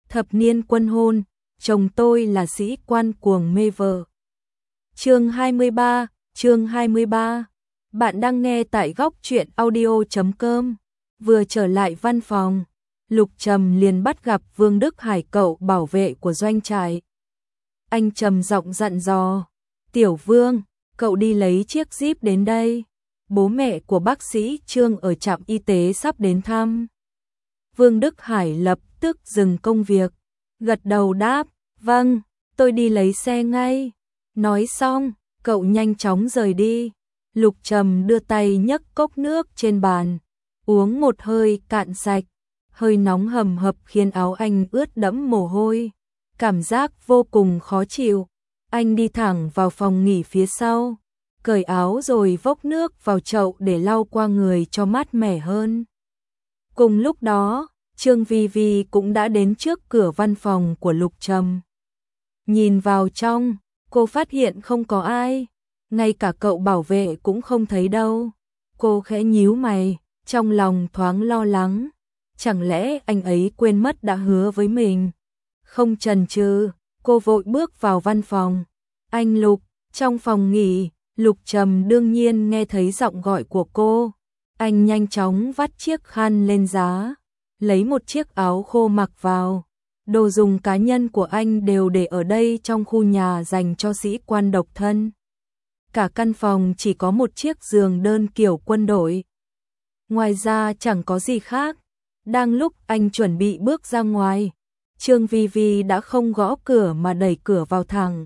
thập niên quân hôn, chồng tôi là sĩ quan cuồng mê vợ. Chương 23. Bạn đang nghe tại góc truyện audio.com. Vừa trở lại văn phòng, Lục Trầm liền bắt gặp Vương Đức Hải, cậu bảo vệ của doanh trại. Anh trầm giọng dặn dò, "Tiểu Vương, cậu đi lấy chiếc Jeep đến đây. Bố mẹ của bác sĩ Trương ở trạm y tế sắp đến thăm." Vương Đức Hải lập tức dừng công việc, gật đầu đáp, "Vâng, tôi đi lấy xe ngay." Nói xong, cậu nhanh chóng rời đi. Lục Trầm đưa tay nhấc cốc nước trên bàn, uống một hơi cạn sạch. Hơi nóng hầm hập khiến áo anh ướt đẫm mồ hôi, cảm giác vô cùng khó chịu. Anh đi thẳng vào phòng nghỉ phía sau, cởi áo rồi vốc nước vào chậu để lau qua người cho mát mẻ hơn. Cùng lúc đó, Trương Vi Vi cũng đã đến trước cửa văn phòng của Lục Trầm. Nhìn vào trong, cô phát hiện không có ai, ngay cả cậu bảo vệ cũng không thấy đâu. Cô khẽ nhíu mày, trong lòng thoáng lo lắng. Chẳng lẽ anh ấy quên mất đã hứa với mình? Không chần chừ, cô vội bước vào văn phòng. "Anh Lục." Trong phòng nghỉ, Lục Trầm đương nhiên nghe thấy giọng gọi của cô. Anh nhanh chóng vắt chiếc khăn lên giá, lấy một chiếc áo khô mặc vào. Đồ dùng cá nhân của anh đều để ở đây trong khu nhà dành cho sĩ quan độc thân. Cả căn phòng chỉ có một chiếc giường đơn kiểu quân đội. Ngoài ra chẳng có gì khác. Đang lúc anh chuẩn bị bước ra ngoài, Trương Vi Vi đã không gõ cửa mà đẩy cửa vào thẳng.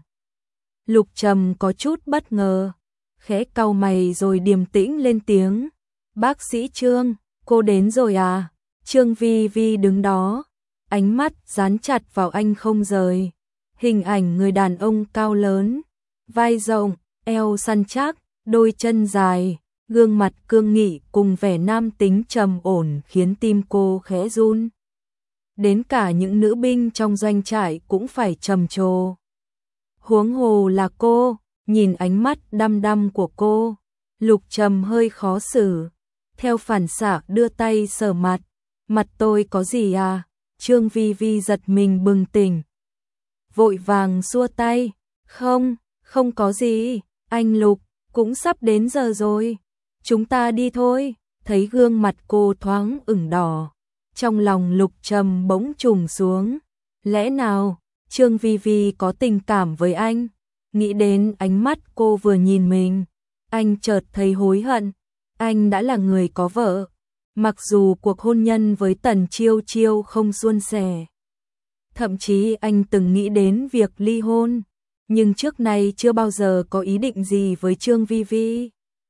Lục Trầm có chút bất ngờ, khẽ cau mày rồi điềm tĩnh lên tiếng, "Bác sĩ Trương, cô đến rồi à?" Trương Vi Vi đứng đó, ánh mắt dán chặt vào anh không rời. Hình ảnh người đàn ông cao lớn, vai rộng, eo săn chắc, đôi chân dài, gương mặt cương nghị cùng vẻ nam tính trầm ổn khiến tim cô khẽ run. Đến cả những nữ binh trong doanh trại cũng phải trầm trồ. Huống hồ là cô. Nhìn ánh mắt đăm đăm của cô, Lục Trầm hơi khó xử. Theo phản xạ đưa tay sờ mặt. "Mặt tôi có gì à?" Trương Vi Vi giật mình bừng tỉnh, vội vàng xua tay, Không có gì, anh Lục, cũng sắp đến giờ rồi. Chúng ta đi thôi." Thấy gương mặt cô thoáng ửng đỏ, trong lòng Lục Trầm bỗng trùng xuống. Lẽ nào Trương Vi Vi có tình cảm với anh? Nghĩ đến ánh mắt cô vừa nhìn mình, anh chợt thấy hối hận. Anh đã là người có vợ, mặc dù cuộc hôn nhân với Tần Chiêu Chiêu không suôn sẻ. Thậm chí anh từng nghĩ đến việc ly hôn, nhưng trước nay chưa bao giờ có ý định gì với Trương Vi Vi.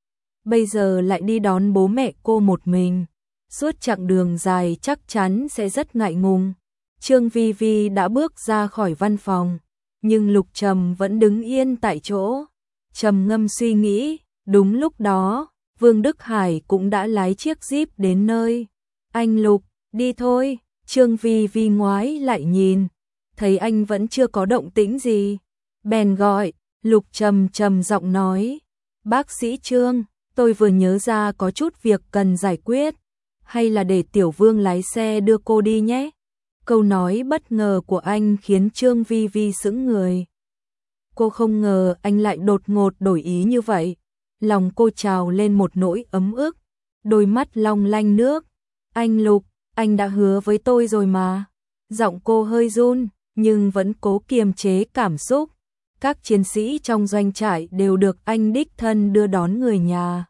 Bây giờ lại đi đón bố mẹ cô một mình, suốt chặng đường dài chắc chắn sẽ rất ngại ngùng. Trương Vi Vi đã bước ra khỏi văn phòng, nhưng Lục Trầm vẫn đứng yên tại chỗ, trầm ngâm suy nghĩ. Đúng lúc đó, Vương Đức Hải cũng đã lái chiếc Jeep đến nơi. "Anh Lục, đi thôi." Trương Vi Vi ngoái lại nhìn, thấy anh vẫn chưa có động tĩnh gì, bèn gọi. Lục Trầm trầm giọng nói, "Bác sĩ Trương, tôi vừa nhớ ra có chút việc cần giải quyết, hay là để Tiểu Vương lái xe đưa cô đi nhé." Câu nói bất ngờ của anh khiến Trương Vi Vi sững người. Cô không ngờ anh lại đột ngột đổi ý như vậy. Lòng cô trào lên một nỗi ấm ức, đôi mắt long lanh nước. "Anh Lục, anh đã hứa với tôi rồi mà." Giọng cô hơi run, nhưng vẫn cố kiềm chế cảm xúc. Các chiến sĩ trong doanh trại đều được anh đích thân đưa đón người nhà.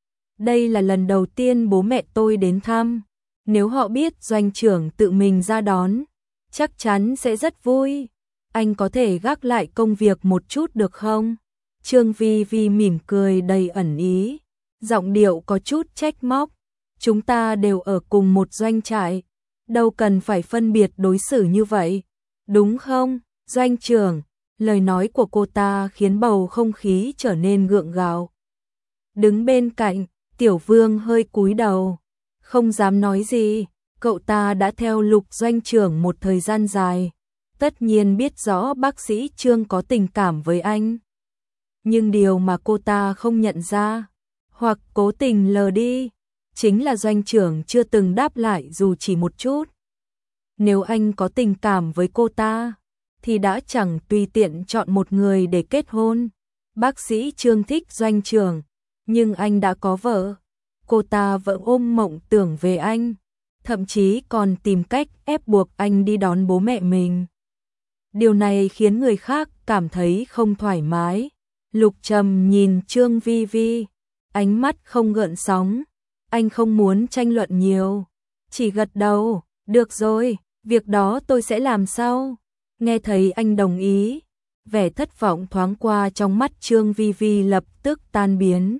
Đây là lần đầu tiên bố mẹ tôi đến thăm. Nếu họ biết doanh trưởng tự mình ra đón, chắc chắn sẽ rất vui. Anh có thể gác lại công việc một chút được không? Trương Vi Vi mỉm cười đầy ẩn ý, giọng điệu có chút trách móc. Chúng ta đều ở cùng một doanh trại, đâu cần phải phân biệt đối xử như vậy, đúng không, doanh trưởng? Lời nói của cô ta khiến bầu không khí trở nên gượng gạo. Đứng bên cạnh, Tiểu Vương hơi cúi đầu, không dám nói gì. Cậu ta đã theo Lục doanh trưởng một thời gian dài, tất nhiên biết rõ bác sĩ Trương có tình cảm với anh. Nhưng điều mà cô ta không nhận ra, hoặc cố tình lờ đi, chính là doanh trưởng chưa từng đáp lại dù chỉ một chút. Nếu anh có tình cảm với cô ta, thì đã chẳng tùy tiện chọn một người để kết hôn. Bác sĩ Trương thích Doanh trưởng, nhưng anh đã có vợ. Cô ta vẫn ôm mộng tưởng về anh, thậm chí còn tìm cách ép buộc anh đi đón bố mẹ mình. Điều này khiến người khác cảm thấy không thoải mái. Lục Trầm nhìn Trương Vi Vi, ánh mắt không gợn sóng. Anh không muốn tranh luận nhiều, chỉ gật đầu, được rồi, việc đó tôi sẽ làm sau. Nghe thấy anh đồng ý, vẻ thất vọng thoáng qua trong mắt Trương Vi Vi lập tức tan biến.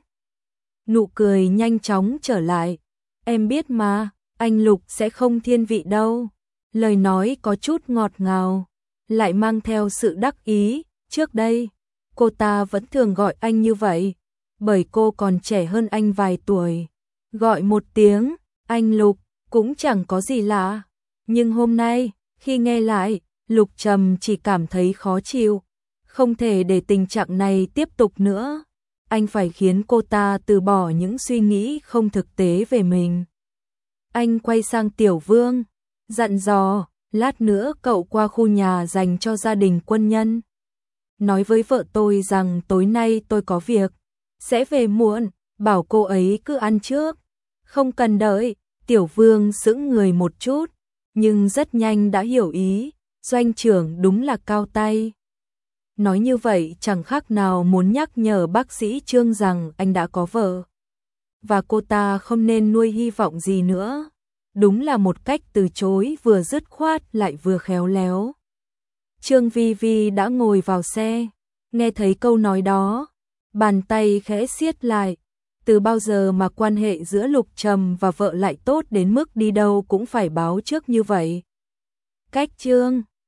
Nụ cười nhanh chóng trở lại. Em biết mà, anh Lục sẽ không thiên vị đâu. Lời nói có chút ngọt ngào, lại mang theo sự đắc ý. Trước đây, cô ta vẫn thường gọi anh như vậy, bởi cô còn trẻ hơn anh vài tuổi. Gọi một tiếng, anh Lục, cũng chẳng có gì lạ. Nhưng hôm nay, khi nghe lại, Lục Trầm chỉ cảm thấy khó chịu. Không thể để tình trạng này tiếp tục nữa. Anh phải khiến cô ta từ bỏ những suy nghĩ không thực tế về mình. Anh quay sang Tiểu Vương, dặn dò, lát nữa cậu qua khu nhà dành cho gia đình quân nhân. Nói với vợ tôi rằng tối nay tôi có việc, sẽ về muộn, bảo cô ấy cứ ăn trước. Không cần đợi. Tiểu Vương sững người một chút, nhưng rất nhanh đã hiểu ý. Doanh trưởng đúng là cao tay. Nói như vậy chẳng khác nào muốn nhắc nhở bác sĩ Trương rằng anh đã có vợ, và cô ta không nên nuôi hy vọng gì nữa. Đúng là một cách từ chối vừa dứt khoát lại vừa khéo léo. Trương Vi Vi đã ngồi vào xe, nghe thấy câu nói đó, bàn tay khẽ siết lại. Từ bao giờ mà quan hệ giữa Lục Trầm và vợ lại tốt đến mức đi đâu cũng phải báo trước như vậy? Cách Trương